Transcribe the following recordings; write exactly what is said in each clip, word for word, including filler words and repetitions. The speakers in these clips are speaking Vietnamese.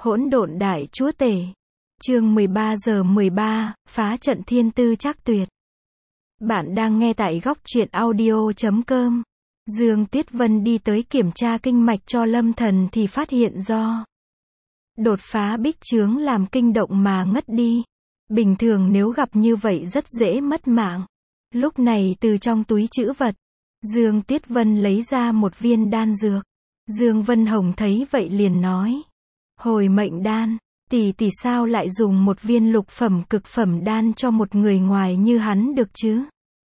Hỗn độn đại chúa tể. Chương mười ba giờ mười ba, phá trận thiên tư trác tuyệt. Bạn đang nghe tại góc truyện audio chấm com. Dương Tuyết Vân đi tới kiểm tra kinh mạch cho Lâm Thần thì phát hiện do đột phá bích chướng làm kinh động mà ngất đi. Bình thường nếu gặp như vậy rất dễ mất mạng. Lúc này từ trong túi trữ vật, Dương Tuyết Vân lấy ra một viên đan dược. Dương Vân Hồng thấy vậy liền nói: Hồi mệnh đan, tỷ tỷ sao lại dùng một viên lục phẩm cực phẩm đan cho một người ngoài như hắn được chứ?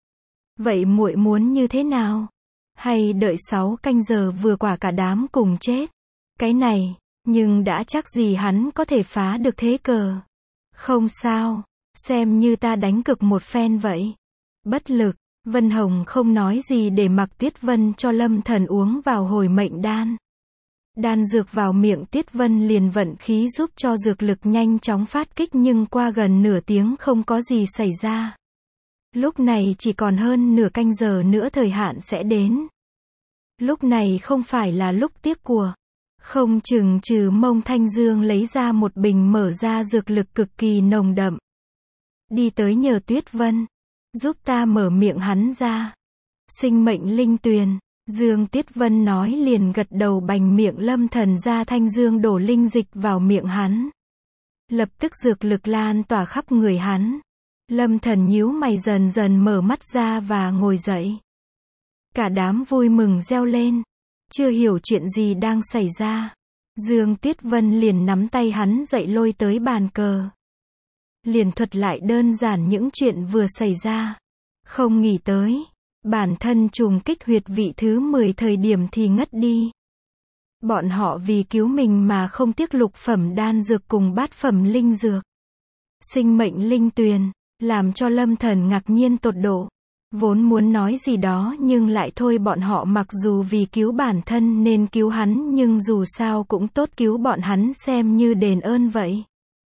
Vậy muội muốn như thế nào? Hay đợi sáu canh giờ vừa quả cả đám cùng chết? Cái này, nhưng đã chắc gì hắn có thể phá được thế cờ. Không sao, xem như ta đánh cực một phen vậy. Bất lực, Vân Hồng không nói gì để mặc Tuyết Vân cho Lâm Thần uống vào hồi mệnh đan. Đan dược vào miệng Tuyết Vân liền vận khí giúp cho dược lực nhanh chóng phát kích, nhưng qua gần nửa tiếng không có gì xảy ra. Lúc này chỉ còn hơn nửa canh giờ nữa thời hạn sẽ đến. Lúc này không phải là lúc tiếc của. Không chừng trừ Mông Thanh Dương lấy ra một bình mở ra dược lực cực kỳ nồng đậm. Đi tới nhờ Tuyết Vân, giúp ta mở miệng hắn ra. Sinh mệnh linh tuyền. Dương Tuyết Vân nói liền gật đầu bành miệng Lâm Thần ra. Thanh Dương đổ linh dịch vào miệng hắn. Lập tức dược lực lan tỏa khắp người hắn. Lâm Thần nhíu mày dần dần mở mắt ra và ngồi dậy. Cả đám vui mừng reo lên. Chưa hiểu chuyện gì đang xảy ra. Dương Tuyết Vân liền nắm tay hắn dậy lôi tới bàn cờ. Liền thuật lại đơn giản những chuyện vừa xảy ra. Không nghĩ tới, bản thân trùng kích huyệt vị thứ mười thời điểm thì ngất đi. Bọn họ vì cứu mình mà không tiếc lục phẩm đan dược cùng bát phẩm linh dược. Sinh mệnh linh tuyền, làm cho Lâm Thần ngạc nhiên tột độ. Vốn muốn nói gì đó nhưng lại thôi, bọn họ mặc dù vì cứu bản thân nên cứu hắn, nhưng dù sao cũng tốt cứu bọn hắn xem như đền ơn vậy.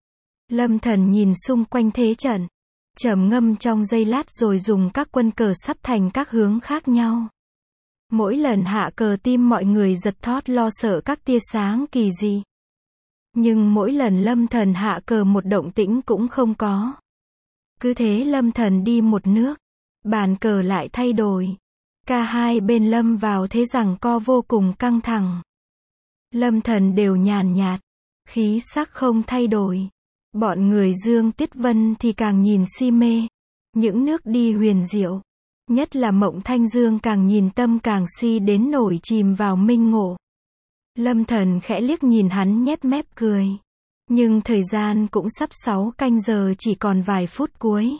Lâm Thần nhìn xung quanh thế trận, trầm ngâm trong giây lát rồi dùng các quân cờ sắp thành các hướng khác nhau. Mỗi lần hạ cờ tim mọi người giật thót lo sợ các tia sáng kỳ dị. Nhưng mỗi lần Lâm Thần hạ cờ một động tĩnh cũng không có. Cứ thế Lâm Thần đi một nước, bàn cờ lại thay đổi. Cả hai bên lâm vào thế giằng co vô cùng căng thẳng. Lâm Thần đều nhàn nhạt, khí sắc không thay đổi. Bọn người Dương Tuyết Vân thì càng nhìn si mê. Những nước đi huyền diệu. Nhất là Mộng Thanh Dương càng nhìn tâm càng si đến nổi chìm vào minh ngộ. Lâm Thần khẽ liếc nhìn hắn nhếch mép cười. Nhưng thời gian cũng sắp sáu canh giờ, chỉ còn vài phút cuối.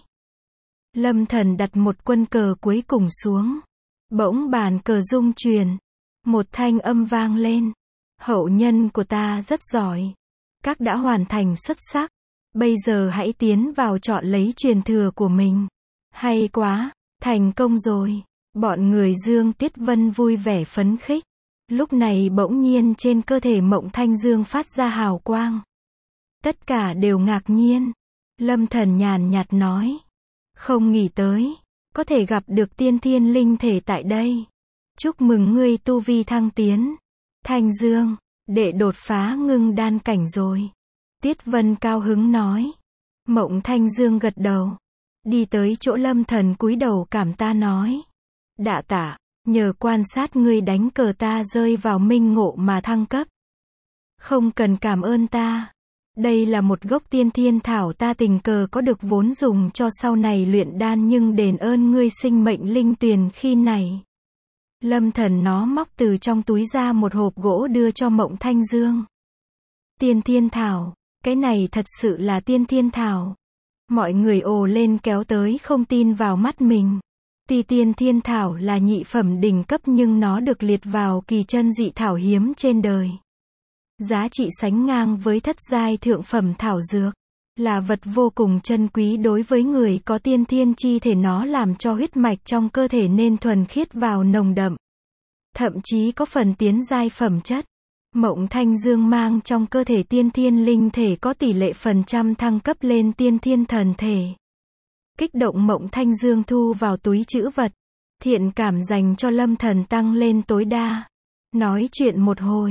Lâm Thần đặt một quân cờ cuối cùng xuống. Bỗng bàn cờ rung chuyển. Một thanh âm vang lên. Hậu nhân của ta rất giỏi. Các đã hoàn thành xuất sắc. Bây giờ hãy tiến vào chọn lấy truyền thừa của mình. Hay quá, thành công rồi. Bọn người Dương Tuyết Vân vui vẻ phấn khích. Lúc này bỗng nhiên trên cơ thể Mộng Thanh Dương phát ra hào quang. Tất cả đều ngạc nhiên. Lâm Thần nhàn nhạt nói: Không nghĩ tới, có thể gặp được tiên thiên linh thể tại đây. Chúc mừng ngươi tu vi thăng tiến. Thanh Dương, đệ đột phá ngưng đan cảnh rồi. Tuyết Vân cao hứng nói. Mộng Thanh Dương gật đầu. Đi tới chỗ Lâm Thần cúi đầu cảm ta nói: Đạ tạ, nhờ quan sát ngươi đánh cờ ta rơi vào minh ngộ mà thăng cấp. Không cần cảm ơn ta. Đây là một gốc tiên thiên thảo ta tình cờ có được vốn dùng cho sau này luyện đan, nhưng đền ơn ngươi sinh mệnh linh tuyền khi này. Lâm Thần nó móc từ trong túi ra một hộp gỗ đưa cho Mộng Thanh Dương. Tiên thiên thảo, cái này thật sự là tiên thiên thảo. Mọi người ồ lên kéo tới không tin vào mắt mình. Tuy tiên thiên thảo là nhị phẩm đỉnh cấp nhưng nó được liệt vào kỳ chân dị thảo hiếm trên đời. Giá trị sánh ngang với thất giai thượng phẩm thảo dược. Là vật vô cùng chân quý đối với người có tiên thiên chi thể, nó làm cho huyết mạch trong cơ thể nên thuần khiết vào nồng đậm. Thậm chí có phần tiến giai phẩm chất. Mộng Thanh Dương mang trong cơ thể tiên thiên linh thể có tỷ lệ phần trăm thăng cấp lên tiên thiên thần thể. Kích động Mộng Thanh Dương thu vào túi trữ vật. Thiện cảm dành cho Lâm Thần tăng lên tối đa. Nói chuyện một hồi,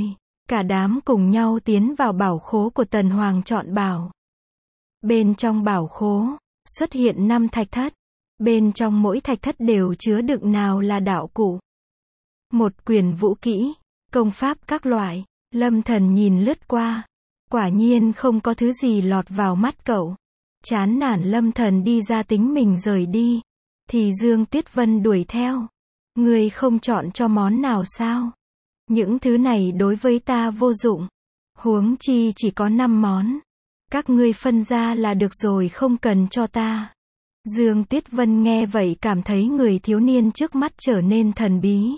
Cả đám cùng nhau tiến vào bảo khố của Tần Hoàng chọn bảo. Bên trong bảo khố, xuất hiện năm thạch thất. Bên trong mỗi thạch thất đều chứa đựng nào là đạo cụ. Một quyển vũ kỹ, công pháp các loại. Lâm Thần nhìn lướt qua. Quả nhiên không có thứ gì lọt vào mắt cậu. Chán nản Lâm Thần đi ra tính mình rời đi. Thì Dương Tuyết Vân đuổi theo. Ngươi không chọn cho món nào sao? Những thứ này đối với ta vô dụng. Huống chi chỉ có năm món. Các ngươi phân ra là được rồi, không cần cho ta. Dương Tuyết Vân nghe vậy cảm thấy người thiếu niên trước mắt trở nên thần bí.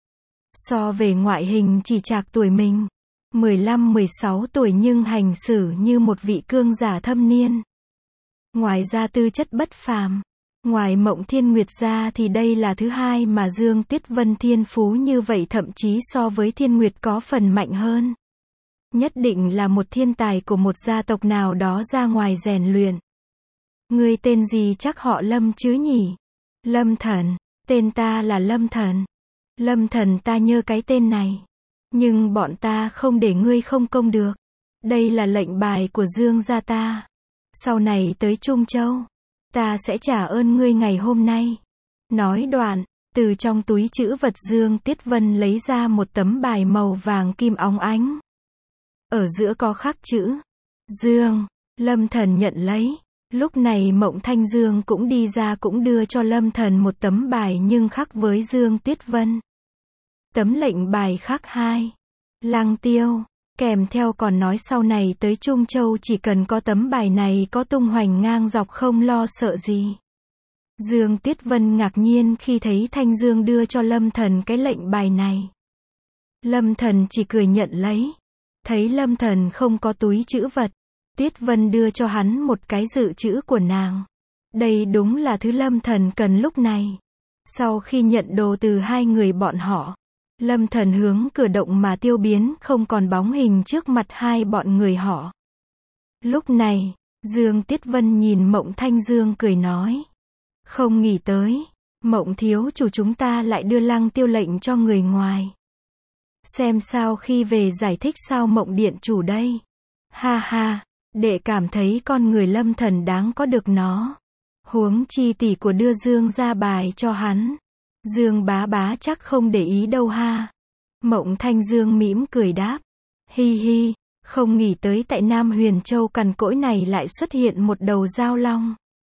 So về ngoại hình chỉ trạc tuổi mình. mười lăm mười sáu tuổi nhưng hành xử như một vị cương giả thâm niên. Ngoài ra tư chất bất phàm. Ngoài Mộng Thiên Nguyệt ra thì đây là thứ hai mà Dương Tuyết Vân thiên phú như vậy, thậm chí so với Thiên Nguyệt có phần mạnh hơn. Nhất định là một thiên tài của một gia tộc nào đó ra ngoài rèn luyện. Ngươi tên gì? Chắc họ Lâm chứ nhỉ? Lâm Thần. Tên ta là Lâm Thần. Lâm Thần, ta nhớ cái tên này. Nhưng bọn ta không để ngươi không công được. Đây là lệnh bài của Dương gia ta. Sau này tới Trung Châu, ta sẽ trả ơn ngươi ngày hôm nay. Nói đoạn, từ trong túi trữ vật Dương Tuyết Vân lấy ra một tấm bài màu vàng kim óng ánh. Ở giữa có khắc chữ Dương. Lâm Thần nhận lấy. Lúc này Mộng Thanh Dương cũng đi ra, cũng đưa cho Lâm Thần một tấm bài nhưng khắc với Dương Tuyết Vân. Tấm lệnh bài khắc hai. Lăng tiêu. Kèm theo còn nói sau này tới Trung Châu chỉ cần có tấm bài này có tung hoành ngang dọc không lo sợ gì. Dương Tuyết Vân ngạc nhiên khi thấy Thanh Dương đưa cho Lâm Thần cái lệnh bài này. Lâm Thần chỉ cười nhận lấy. Thấy Lâm Thần không có túi trữ vật, Tuyết Vân đưa cho hắn một cái dự trữ của nàng. Đây đúng là thứ Lâm Thần cần lúc này. Sau khi nhận đồ từ hai người bọn họ, Lâm Thần hướng cửa động mà tiêu biến, không còn bóng hình trước mặt hai bọn người họ. Lúc này, Dương Tuyết Vân nhìn Mộng Thanh Dương cười nói. Không nghĩ tới, Mộng thiếu chủ chúng ta lại đưa Lăng tiêu lệnh cho người ngoài. Xem sao khi về giải thích sao Mộng điện chủ đây. Ha ha, đệ cảm thấy con người Lâm Thần đáng có được nó. Huống chi tỷ của đưa Dương ra bài cho hắn. Dương bá bá chắc không để ý đâu ha. Mộng Thanh Dương mỉm cười đáp. Hi hi, không nghĩ tới tại Nam Huyền Châu cằn cỗi này lại xuất hiện một đầu giao long.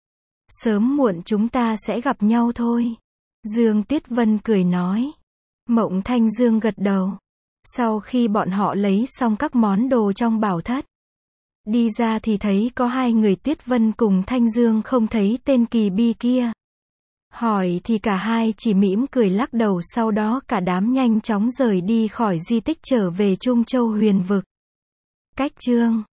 Sớm muộn chúng ta sẽ gặp nhau thôi. Dương Tuyết Vân cười nói. Mộng Thanh Dương gật đầu. Sau khi bọn họ lấy xong các món đồ trong bảo thất, đi ra thì thấy có hai người Tuyết Vân cùng Thanh Dương không thấy tên kỳ bi kia. Hỏi thì cả hai chỉ mỉm cười lắc đầu, sau đó cả đám nhanh chóng rời đi khỏi di tích trở về Trung Châu Huyền Vực. Cách chương